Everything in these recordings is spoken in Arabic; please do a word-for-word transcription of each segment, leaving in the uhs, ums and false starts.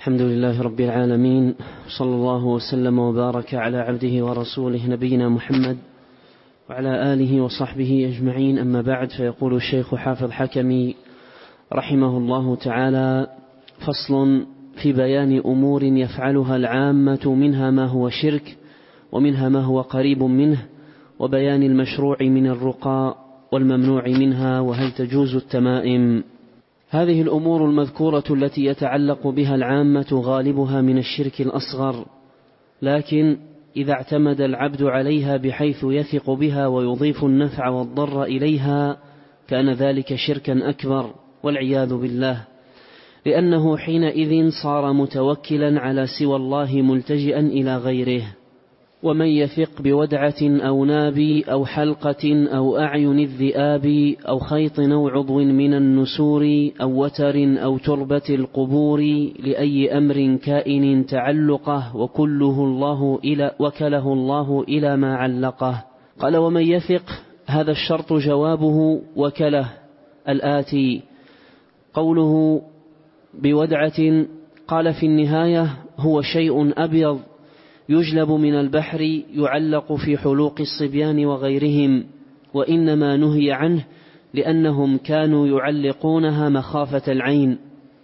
الحمد لله رب العالمين، صلى الله وسلم وبارك على عبده ورسوله نبينا محمد وعلى آله وصحبه أجمعين. أما بعد، فيقول الشيخ حافظ حكمي رحمه الله تعالى: فصل في بيان أمور يفعلها العامة، منها ما هو شرك ومنها ما هو قريب منه، وبيان المشروع من الرقى والممنوع منها، وهل تجوز التمائم. هذه الأمور المذكورة التي يتعلق بها العامة غالبها من الشرك الأصغر، لكن إذا اعتمد العبد عليها بحيث يثق بها ويضيف النفع والضر إليها كان ذلك شركا أكبر والعياذ بالله، لأنه حينئذ صار متوكلا على سوى الله ملتجئا إلى غيره. ومن يثق بودعة أو ناب أو حلقة أو أعين الذئاب أو خيط أو عضو من النسور أو وتر أو تربة القبور لأي أمر كائن تعلقه وكله الله إلى وكله الله إلى ما علقه. قال: ومن يثق، هذا الشرط جوابه وكله الآتي: قوله بودعة، قال في النهاية: هو شيء أبيض يجلب من البحر يعلق في حلوق الصبيان وغيرهم، وإنما نهي عنه لأنهم كانوا يعلقونها مخافة العين.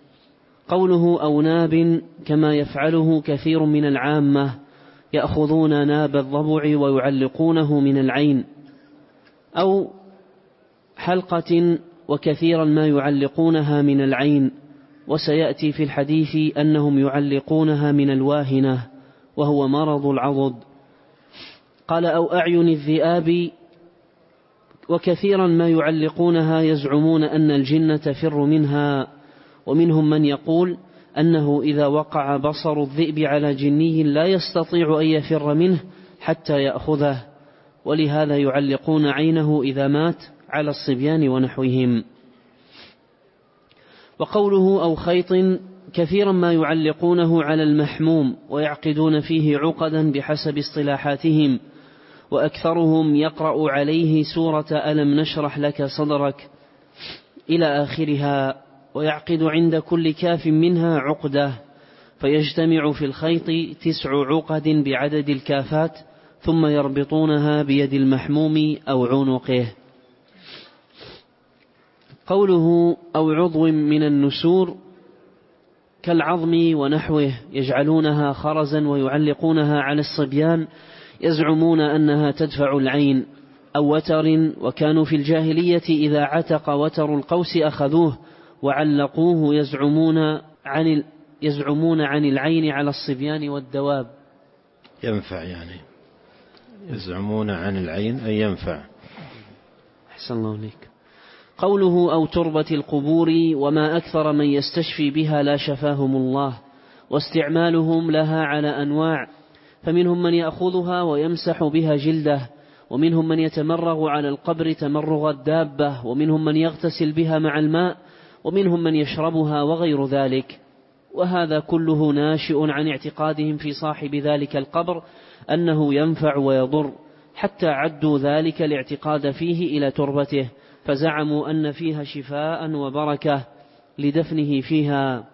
قوله أو ناب، كما يفعله كثير من العامة، يأخذون ناب الضبع ويعلقونه من العين، أو حلقة، وكثيرا ما يعلقونها من العين، وسيأتي في الحديث أنهم يعلقونها من الواهنة وهو مرض العضد. قال: أو أعين الذئاب، وكثيرا ما يعلقونها يزعمون أن الجن تفر منها، ومنهم من يقول أنه إذا وقع بصر الذئب على جني لا يستطيع أن يفر منه حتى يأخذه، ولهذا يعلقون عينه إذا مات على الصبيان ونحوهم. وقوله أو خيط، كثيرا ما يعلقونه على المحموم ويعقدون فيه عقدا بحسب اصطلاحاتهم، وأكثرهم يقرأ عليه سورة ألم نشرح لك صدرك إلى آخرها، ويعقد عند كل كاف منها عقدة، فيجتمع في الخيط تسع عقد بعدد الكافات، ثم يربطونها بيد المحموم أو عنقه. قوله أو عضو من النسور كالعظم ونحوه، يجعلونها خرزا ويعلقونها على الصبيان، يزعمون أنها تدفع العين. أو وتر، وكانوا في الجاهلية إذا عتق وتر القوس أخذوه وعلقوه، يزعمون عن يزعمون عن العين على الصبيان والدواب. ينفع يعني يزعمون عن العين أي ينفع. أحسن الله عليك. قوله أو تربة القبور، وما أكثر من يستشفي بها لا شفاهم الله، واستعمالهم لها على أنواع، فمنهم من يأخذها ويمسح بها جلده، ومنهم من يتمرغ على القبر تمرغ الدابة، ومنهم من يغتسل بها مع الماء، ومنهم من يشربها وغير ذلك. وهذا كله ناشئ عن اعتقادهم في صاحب ذلك القبر أنه ينفع ويضر، حتى عدوا ذلك الاعتقاد فيه إلى تربته، فزعموا أن فيها شفاء وبركة لدفنه فيها،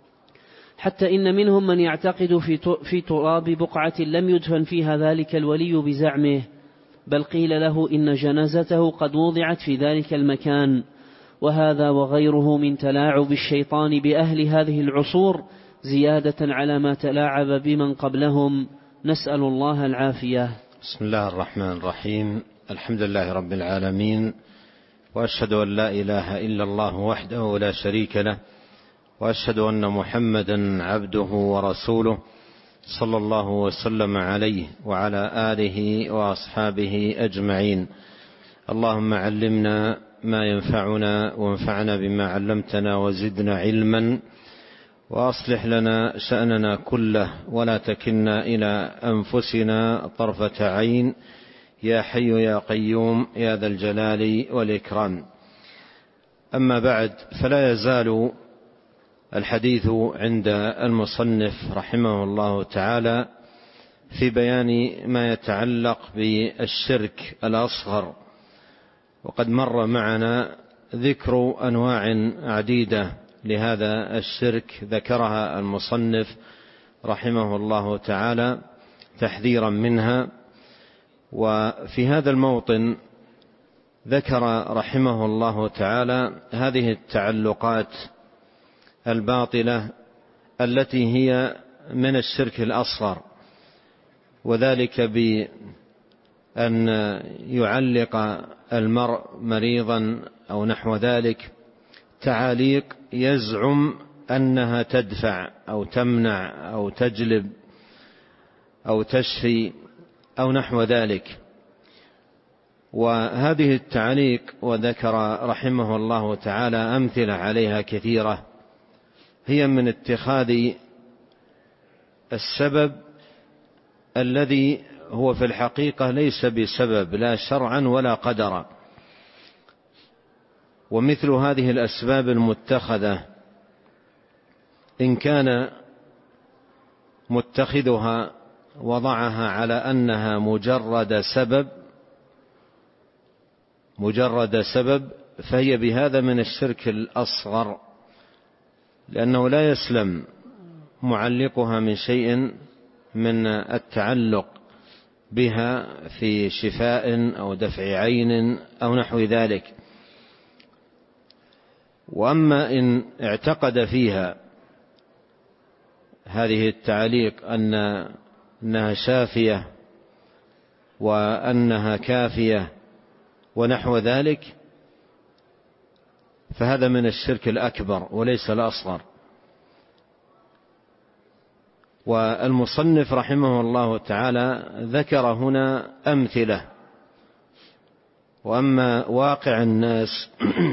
حتى إن منهم من يعتقد في تراب بقعة لم يدفن فيها ذلك الولي بزعمه، بل قيل له إن جنازته قد وضعت في ذلك المكان. وهذا وغيره من تلاعب الشيطان بأهل هذه العصور زيادة على ما تلاعب بمن قبلهم، نسأل الله العافية. بسم الله الرحمن الرحيم. الحمد لله رب العالمين، وأشهد أن لا إله إلا الله وحده لا شريك له، وأشهد أن محمدا عبده ورسوله، صلى الله وسلم عليه وعلى آله وأصحابه أجمعين. اللهم علمنا ما ينفعنا، وانفعنا بما علمتنا، وزدنا علما، وأصلح لنا شأننا كله، ولا تكلنا إلى أنفسنا طرفة عين، يا حي يا قيوم يا ذا الجلال والإكرام. أما بعد، فلا يزال الحديث عند المصنف رحمه الله تعالى في بيان ما يتعلق بالشرك الأصغر، وقد مر معنا ذكر أنواع عديدة لهذا الشرك ذكرها المصنف رحمه الله تعالى تحذيرا منها. وفي هذا الموطن ذكر رحمه الله تعالى هذه التعلقات الباطلة التي هي من الشرك الأصغر، وذلك بأن يعلق المرء مريضا أو نحو ذلك تعاليق يزعم أنها تدفع أو تمنع أو تجلب أو تشفي أو نحو ذلك. وهذه التعليق وذكر رحمه الله تعالى أمثلة عليها كثيرة، هي من اتخاذ السبب الذي هو في الحقيقة ليس بسبب لا شرعا ولا قدرا. ومثل هذه الأسباب المتخذة إن كان متخذها وضعها على أنها مجرد سبب مجرد سبب فهي بهذا من الشرك الأصغر، لأنه لا يسلم معلقها من شيء من التعلق بها في شفاء أو دفع عين أو نحو ذلك. وأما إن اعتقد فيها هذه التعليق أنها شافية وأنها كافية ونحو ذلك، فهذا من الشرك الأكبر وليس الأصغر. والمصنف رحمه الله تعالى ذكر هنا أمثلة. وأما واقع الناس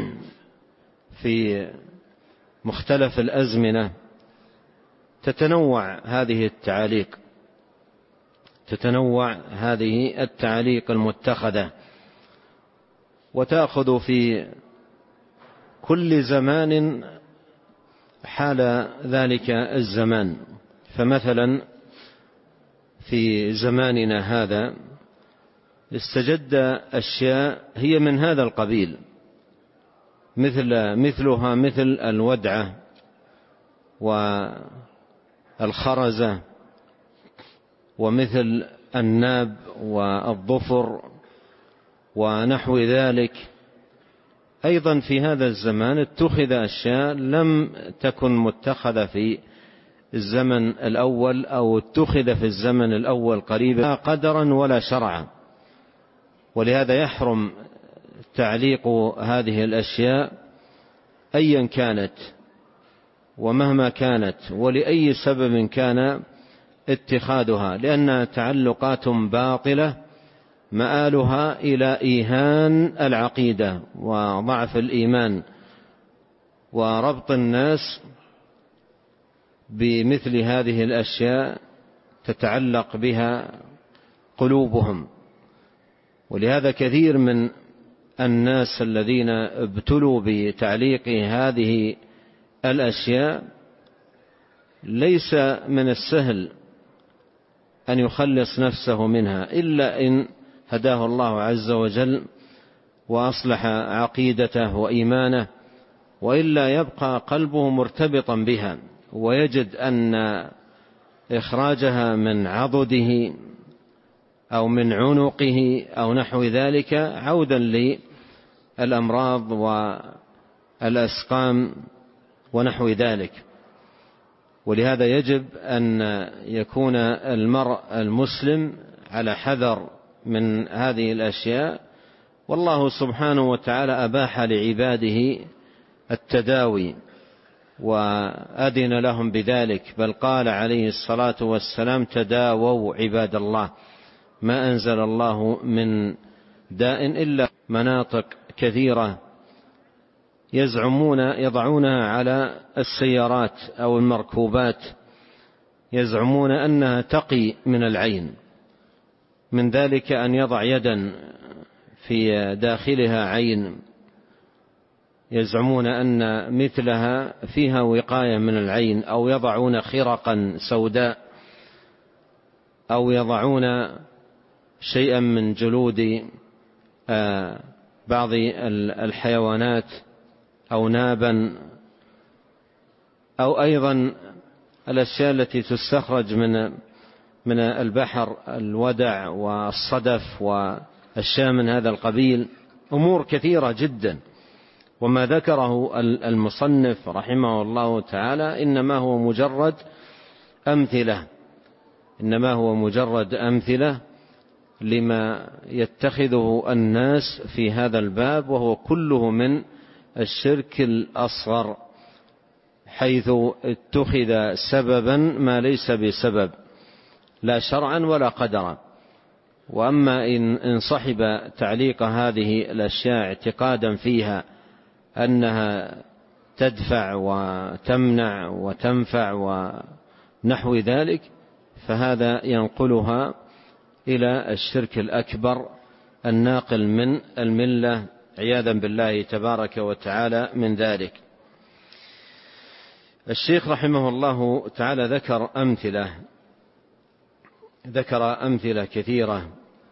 في مختلف الأزمنة تتنوع هذه التعاليق تتنوع هذه التعاليق المتخذة، وتأخذ في كل زمان حال ذلك الزمان. فمثلا في زماننا هذا استجد أشياء هي من هذا القبيل، مثل مثلها مثل الودعة والخرزة ومثل الناب والظفر ونحو ذلك. أيضا في هذا الزمان اتخذ أشياء لم تكن متخذة في الزمن الأول أو اتخذ في الزمن الأول قريبا لا قدرا ولا شرعا. ولهذا يحرم تعليق هذه الأشياء أيا كانت ومهما كانت ولأي سبب كان اتخاذها، لأنها تعلقات باطلة مآلها إلى إيهان العقيدة وضعف الإيمان وربط الناس بمثل هذه الأشياء تتعلق بها قلوبهم. ولهذا كثير من الناس الذين ابتلوا بتعليق هذه الأشياء ليس من السهل أن يخلص نفسه منها إلا إن هداه الله عز وجل وأصلح عقيدته وإيمانه، وإلا يبقى قلبه مرتبطا بها، ويجد أن إخراجها من عضده أو من عنقه أو نحو ذلك عودا للأمراض والأسقام ونحو ذلك. ولهذا يجب أن يكون المرء المسلم على حذر من هذه الأشياء. والله سبحانه وتعالى أباح لعباده التداوي وأذن لهم بذلك، بل قال عليه الصلاة والسلام: تداووا عباد الله، ما أنزل الله من داء إلا مناطق كثيرة يزعمون يضعونها على السيارات أو المركوبات، يزعمون أنها تقي من العين، من ذلك أن يضع يدا في داخلها عين، يزعمون أن مثلها فيها وقاية من العين، أو يضعون خرقا سوداء، أو يضعون شيئا من جلود بعض الحيوانات أو نابا أو أيضا الأشياء التي تستخرج من من البحر، الودع والصدف والأشياء من هذا القبيل، أمور كثيرة جدا. وما ذكره المصنف رحمه الله تعالى إنما هو مجرد أمثلة إنما هو مجرد أمثلة لما يتخذه الناس في هذا الباب، وهو كله من الشرك الأصغر، حيث اتخذ سببا ما ليس بسبب لا شرعا ولا قدرا. وأما إن صحب تعليق هذه الأشياء اعتقادا فيها أنها تدفع وتمنع وتنفع ونحو ذلك، فهذا ينقلها إلى الشرك الأكبر الناقل من الملة عياذا بالله تبارك وتعالى من ذلك. الشيخ رحمه الله تعالى ذكر أمثلة ذكر أمثلة كثيرة.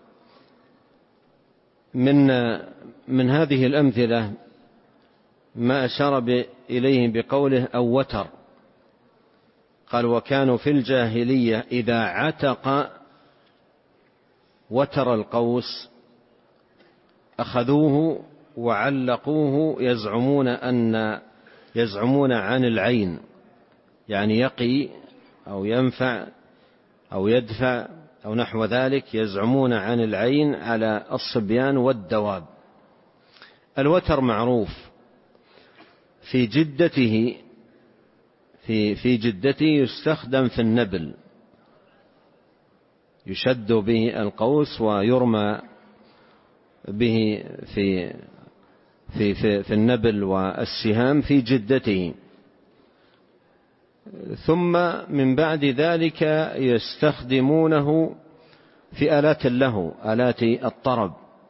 من من هذه الأمثلة ما أشار إليه بقوله أو وتر. قال: وكانوا في الجاهلية إذا عتق وتر القوس أخذوه وعلقوه يزعمون أن يزعمون عن العين، يعني يقي أو ينفع أو يدفع أو نحو ذلك، يزعمون عن العين على الصبيان والدواب. الوتر معروف في جدته في في جدته يستخدم في النبل، يشد به القوس ويرمى به في في في, في النبل والسهام في جدته. ثم من بعد ذلك يستخدمونه في آلات اللهو، آلات الطرب.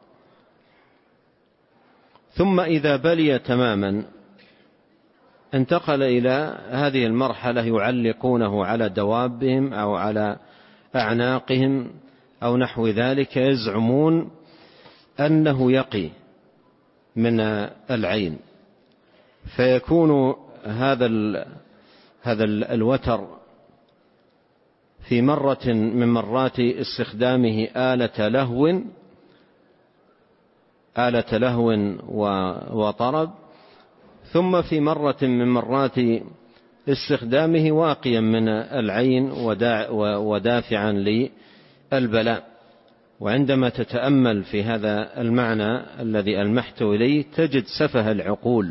ثم إذا بلي تماما انتقل إلى هذه المرحلة يعلقونه على دوابهم أو على أعناقهم أو نحو ذلك، يزعمون أنه يقي من العين. فيكون هذا هذا الوتر في مرة من مرات استخدامه آلة لهو آلة لهو وطرب، ثم في مرة من مرات استخدامه واقيا من العين ودافعا للبلاء. وعندما تتأمل في هذا المعنى الذي ألمحت إليه تجد سفه العقول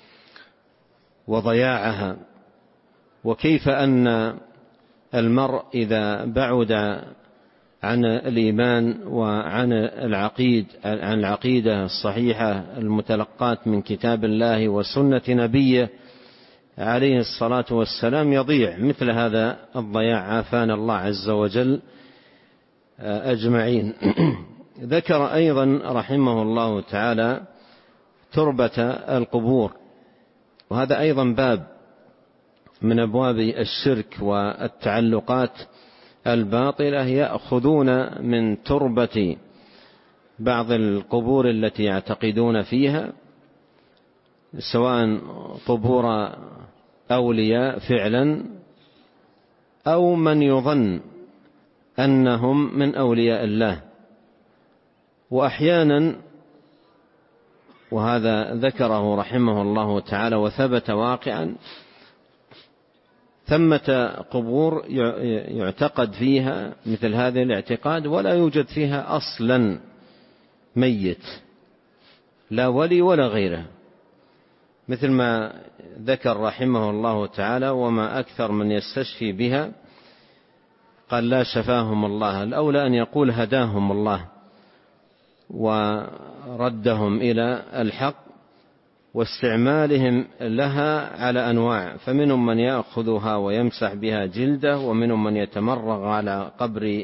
وضياعها، وكيف أن المرء إذا بعد عن الإيمان وعن العقيد عن العقيدة الصحيحة المتلقاة من كتاب الله وسنة نبيه عليه الصلاة والسلام يضيع مثل هذا الضياع، عافانا الله عز وجل أجمعين. ذكر أيضا رحمه الله تعالى تربة القبور، وهذا أيضا باب من أبواب الشرك والتعلقات الباطلة. يأخذون من تربة بعض القبور التي يعتقدون فيها، سواء قبور أولياء فعلا أو من يظن أنهم من أولياء الله. وأحيانا، وهذا ذكره رحمه الله تعالى وثبت واقعا، ثمة قبور يعتقد فيها مثل هذا الاعتقاد ولا يوجد فيها أصلا ميت، لا ولي ولا غيره، مثل ما ذكر رحمه الله تعالى: وما أكثر من يستشفي بها. قال: لا شفاهم الله، الأولى أن يقول هداهم الله وردهم إلى الحق، واستعمالهم لها على أنواع، فمنهم من يأخذها ويمسح بها جلده، ومنهم من يتمرغ على قبر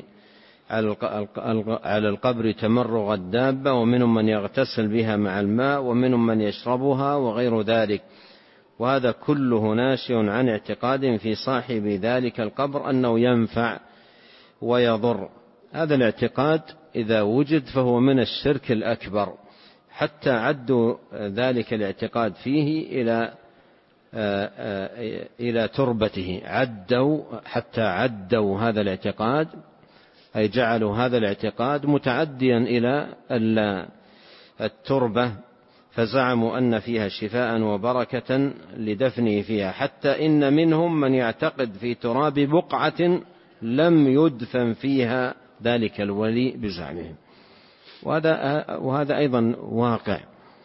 على القبر تمرغ الدابة، ومنهم من يغتسل بها مع الماء، ومنهم من يشربها وغير ذلك. وهذا كله ناشئ عن اعتقاد في صاحب ذلك القبر أنه ينفع ويضر. هذا الاعتقاد إذا وجد فهو من الشرك الأكبر، حتى عدوا ذلك الاعتقاد فيه إلى إلى تربته، عدوا حتى عدوا هذا الاعتقاد، أي جعلوا هذا الاعتقاد متعديا إلى التربة، فزعموا أن فيها شفاء وبركة لدفنه فيها، حتى إن منهم من يعتقد في تراب بقعة لم يدفن فيها ذلك الولي بزعمهم. وهذا, وهذا أيضا واقع،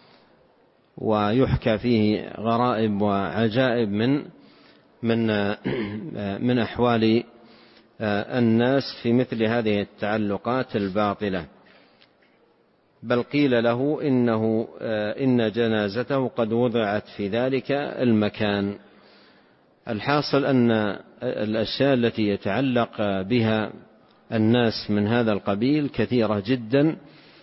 ويحكى فيه غرائب وعجائب من من من أحوال الناس في مثل هذه التعلقات الباطلة. بل قيل له إنه إن جنازته قد وضعت في ذلك المكان. الحاصل أن الأشياء التي يتعلق بها الناس من هذا القبيل كثيرة جدا،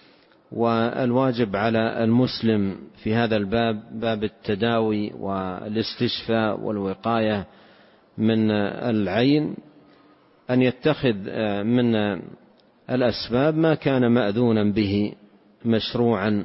والواجب على المسلم في هذا الباب، باب التداوي والاستشفاء والوقاية من العين، أن يتخذ من الأسباب ما كان مأذونا به مشروعا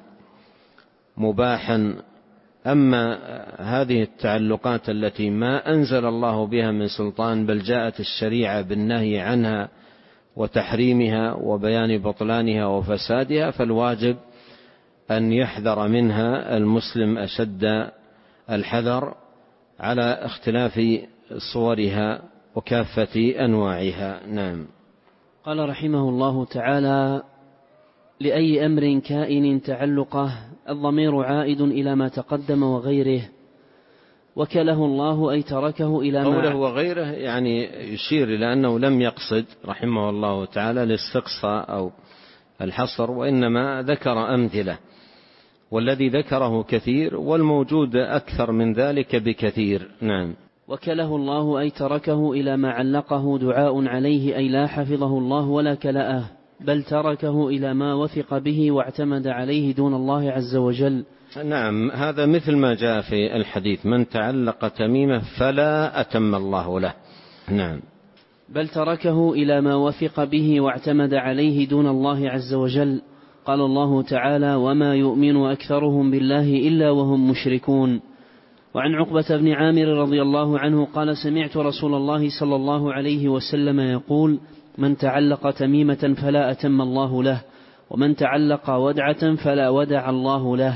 مباحا. أما هذه التعلقات التي ما أنزل الله بها من سلطان، بل جاءت الشريعة بالنهي عنها وتحريمها وبيان بطلانها وفسادها، فالواجب أن يحذر منها المسلم أشد الحذر على اختلاف صورها وكافة أنواعها. نعم. قال رحمه الله تعالى: لأي أمر كائن تعلقه، الضمير عائد إلى ما تقدم وغيره، وكله الله أي تركه إلى ما قوله وغيره يعني يشير إلى أنه لم يقصد رحمه الله تعالى الاستقصاء أو الحصر، وإنما ذكر أمثلة، والذي ذكره كثير، والموجود أكثر من ذلك بكثير. نعم. وكله الله أي تركه إلى ما علقه دعاء عليه، أي لا حفظه الله ولا كلأه، بل تركه إلى ما وثق به واعتمد عليه دون الله عز وجل. نعم، هذا مثل ما جاء في الحديث: من تعلق تميمة فلا أتم الله له. نعم. بل تركه إلى ما وثق به واعتمد عليه دون الله عز وجل. قال الله تعالى: وما يؤمن أكثرهم بالله إلا وهم مشركون. وعن عقبة بن عامر رضي الله عنه قال: سمعت رسول الله صلى الله عليه وسلم يقول: من تعلق تميمة فلا أتم الله له، ومن تعلق ودعة فلا ودع الله له.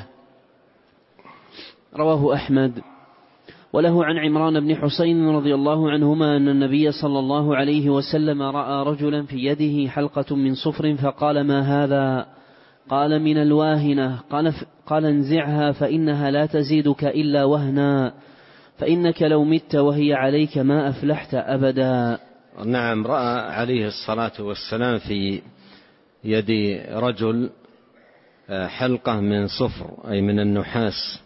رواه أحمد. وله عن عمران بن حسين رضي الله عنهما أن النبي صلى الله عليه وسلم رأى رجلا في يده حلقة من صفر فقال: ما هذا؟ قال: من الواهنة. قال, قال: انزعها فإنها لا تزيدك إلا وهنا، فإنك لو مت وهي عليك ما أفلحت أبدا. نعم. رأى عليه الصلاة والسلام في يد رجل حلقة من صفر، أي من النحاس،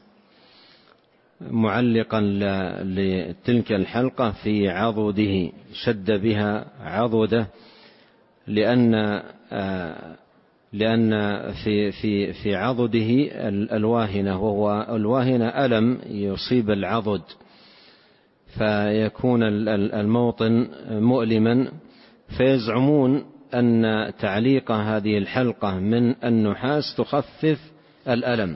معلقا لتلك الحلقة في عضده، شد بها عضده، لأن لأن في في في عضده الواهنة، وهو الواهنة ألم يصيب العضد، فيكون الموطن مؤلما، فيزعمون أن تعليق هذه الحلقة من النحاس تخفف الألم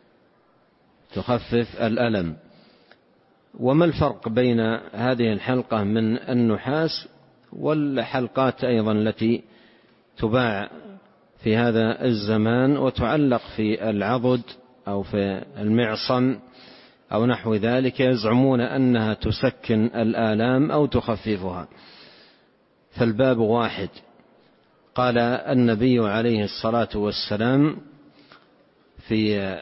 تخفف الألم. وما الفرق بين هذه الحلقة من النحاس والحلقات أيضا التي تباع في هذا الزمان وتعلق في العضد أو في المعصم أو نحو ذلك؟ يزعمون أنها تسكن الآلام أو تخففها، فالباب واحد. قال النبي عليه الصلاة والسلام في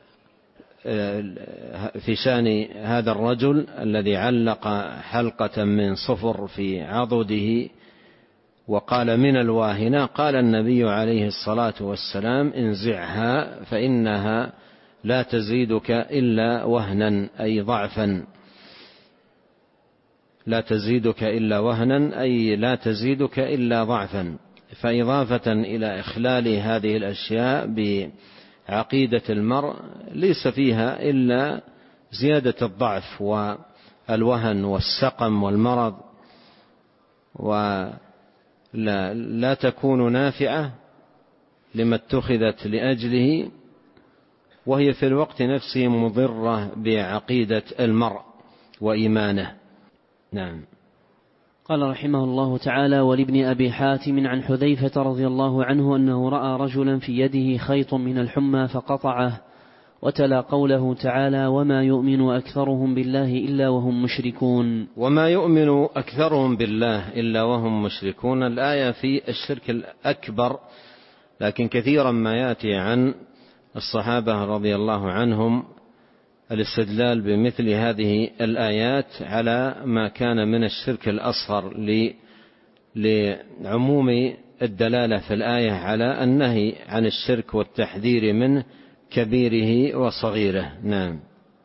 في شأن هذا الرجل الذي علق حلقة من صفر في عضده وقال: من الواهنة، قال النبي عليه الصلاة والسلام: انزعها فإنها لا تزيدك إلا وهنا، أي ضعفا. لا تزيدك إلا وهنا أي لا تزيدك إلا ضعفا. فإضافة إلى إخلال هذه الأشياء بعقيدة المرء ليس فيها إلا زيادة الضعف والوهن والسقم والمرض، ولا لا تكون نافعة لما اتخذت لأجله، وهي في الوقت نفسه مضرة بعقيدة المرء. وإيمانه. نعم. قال رحمه الله تعالى: ولابن أبي حاتم عن حذيفة رضي الله عنه أنه رأى رجلا في يده خيط من الحمى فقطعه، وتلا قوله تعالى: وما يؤمن أكثرهم بالله إلا وهم مشركون. وما يؤمن أكثرهم بالله إلا وهم مشركون، الآية في الشرك الأكبر، لكن كثيرا ما يأتي عن الصحابة رضي الله عنهم الاستدلال بمثل هذه الآيات على ما كان من الشرك الأصغر لعموم الدلالة في الآية على النهي عن الشرك والتحذير منه كبيره وصغيره. نعم.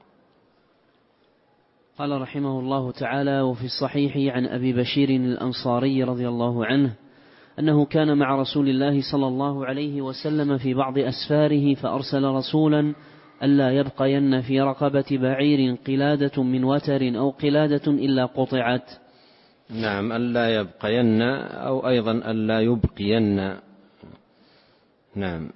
قال رحمه الله تعالى: وفي الصحيح عن أبي بشير الأنصاري رضي الله عنه أنه كان مع رسول الله صلى الله عليه وسلم في بعض أسفاره فأرسل رسولا ألا يبقين في رقبة بعير قلادة من وتر أو قلادة إلا قطعت. نعم، ألا يبقين أو أيضا ألا يبقين. نعم.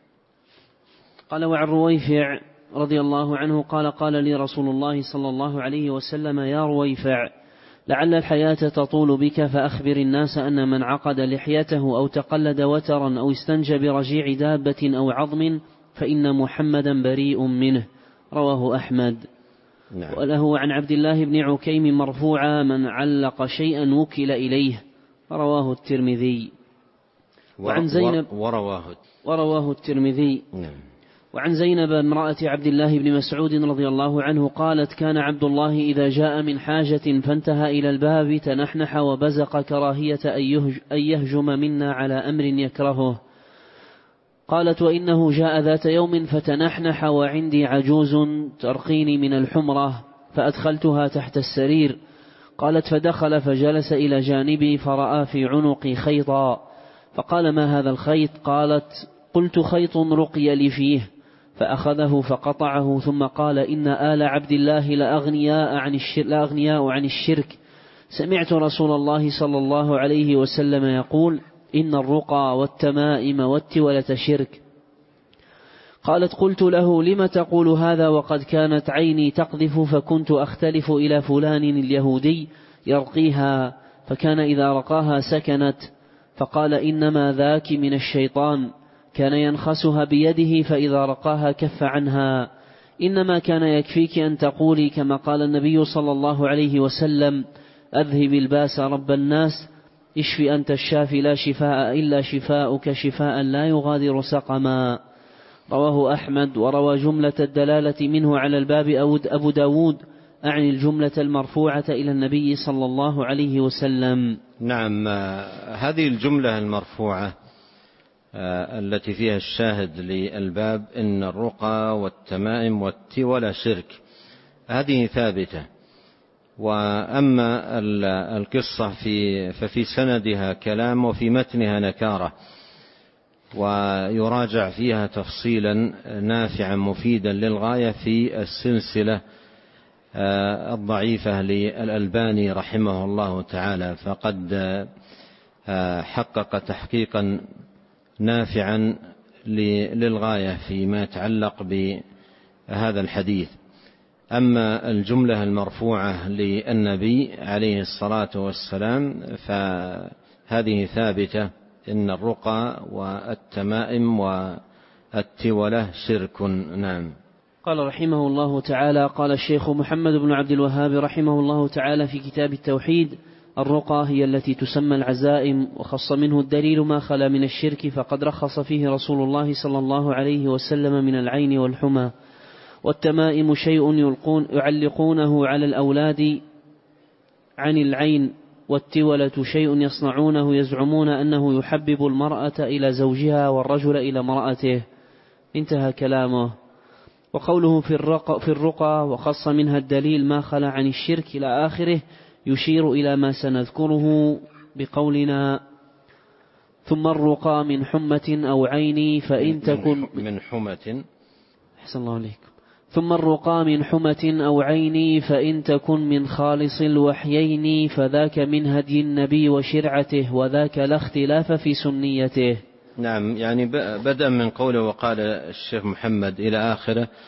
قال: وعن رويفع رضي الله عنه قال: قال لي رسول الله صلى الله عليه وسلم: يا رويفع، لعل الحياة تطول بك، فأخبر الناس أن من عقد لحيته أو تقلد وترا أو استنجى برجيع دابة أو عظم فإن محمدا بريء منه. رواه أحمد. نعم. وله عن عبد الله بن عكيم مرفوعا: من علق شيئا وكل إليه. رواه الترمذي. وعن زينب ورواه ورواه الترمذي. نعم. وعن زينب امرأة عبد الله بن مسعود رضي الله عنه قالت: كان عبد الله إذا جاء من حاجة فانتهى إلى الباب تنحنح وبزق كراهية أن يهجم منا على أمر يكرهه. قالت: وإنه جاء ذات يوم فتنحنح وعندي عجوز ترقيني من الحمرة فأدخلتها تحت السرير. قالت: فدخل فجلس إلى جانبي فرأى في عنقي خيطا فقال: ما هذا الخيط؟ قالت: قلت: خيط رقي لي فيه. فأخذه فقطعه ثم قال: إن آل عبد الله لأغنياء عن الشرك, لأغنياء عن الشرك. سمعت رسول الله صلى الله عليه وسلم يقول: إن الرقى والتمائم والتولة شرك. قالت: قلت له: لم تقول هذا وقد كانت عيني تقذف فكنت أختلف إلى فلان اليهودي يرقيها فكان إذا رقاها سكنت. فقال: إنما ذاك من الشيطان، كان ينخسها بيده فإذا رقاها كف عنها. إنما كان يكفيك أن تقولي كما قال النبي صلى الله عليه وسلم: أذهب الباس رب الناس، اشف أنت الشافي لا شفاء إلا شفاؤك شفاء لا يغادر سقما. رواه أحمد. وروى جملة الدلالة منه على الباب أبو داود أعني الجملة المرفوعة إلى النبي صلى الله عليه وسلم. نعم، هذه الجملة المرفوعة التي فيها الشاهد للباب: إن الرقى والتمائم والتولى شرك، هذه ثابتة. وأما القصة في ففي سندها كلام وفي متنها نكارة، ويراجع فيها تفصيلا نافعا مفيدا للغاية في السلسلة الضعيفة للألباني رحمه الله تعالى، فقد حقق تحقيقا نافعا للغاية فيما يتعلق بهذا الحديث. أما الجملة المرفوعة للنبي عليه الصلاة والسلام فهذه ثابتة: إن الرقى والتمائم والتولة شرك. نعم. قال رحمه الله تعالى: قال الشيخ محمد بن عبد الوهاب رحمه الله تعالى في كتاب التوحيد: الرقى هي التي تسمى العزائم، وخص منه الدليل ما خلا من الشرك، فقد رخص فيه رسول الله صلى الله عليه وسلم من العين والحمى. والتمائم شيء يلقون يعلقونه على الأولاد عن العين، والتولة شيء يصنعونه يزعمون أنه يحبب المرأة إلى زوجها والرجل إلى امرأته. انتهى كلامه. وقوله في الرقى, في الرقى وخص منها الدليل ما خلا عن الشرك إلى آخره يشير إلى ما سنذكره بقولنا: ثم الرقى من حمة أو عين فإن تكن من حمة أحسن الله عليكم ثم الرقى من حمة أو عين فإن تكن من خالص الوحيين فذاك من هدي النبي وشرعته، وذاك لا اختلاف في سنيته. نعم، يعني بدأ من قوله وقال الشيخ محمد إلى آخره،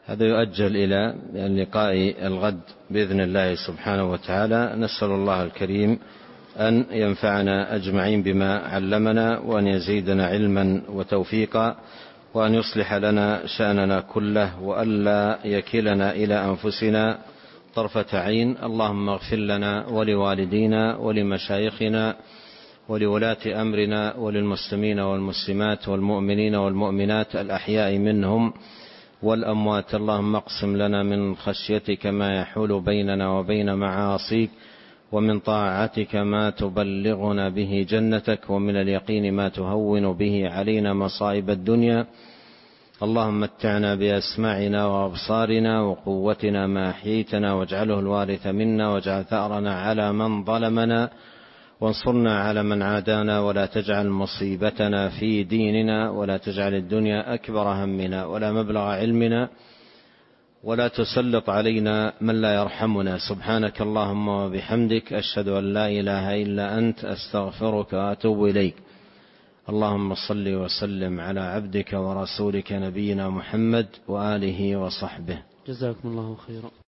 هذا يؤجل إلى اللقاء الغد بإذن الله سبحانه وتعالى. نسأل الله الكريم أن ينفعنا أجمعين بما علمنا، وأن يزيدنا علما وتوفيقا، وأن يصلح لنا شأننا كله، وألا يكلنا إلى أنفسنا طرفة عين. اللهم اغفر لنا ولوالدينا ولمشايخنا ولولاة أمرنا وللمسلمين والمسلمات والمؤمنين والمؤمنات الأحياء منهم والأموات. اللهم اقسم لنا من خشيتك ما يحول بيننا وبين معاصيك، ومن طاعتك ما تبلغنا به جنتك، ومن اليقين ما تهون به علينا مصائب الدنيا. اللهم متعنا بأسماعنا وأبصارنا وقوتنا ما أحييتنا، واجعله الوارث منا، واجعل ثأرنا على من ظلمنا، وانصرنا على من عادانا، ولا تجعل مصيبتنا في ديننا، ولا تجعل الدنيا أكبر همنا ولا مبلغ علمنا، ولا تسلط علينا من لا يرحمنا. سبحانك اللهم وبحمدك، أشهد أن لا إله إلا أنت، أستغفرك وأتوب إليك. اللهم صل وسلم على عبدك ورسولك نبينا محمد وآله وصحبه. جزاكم الله خيرا.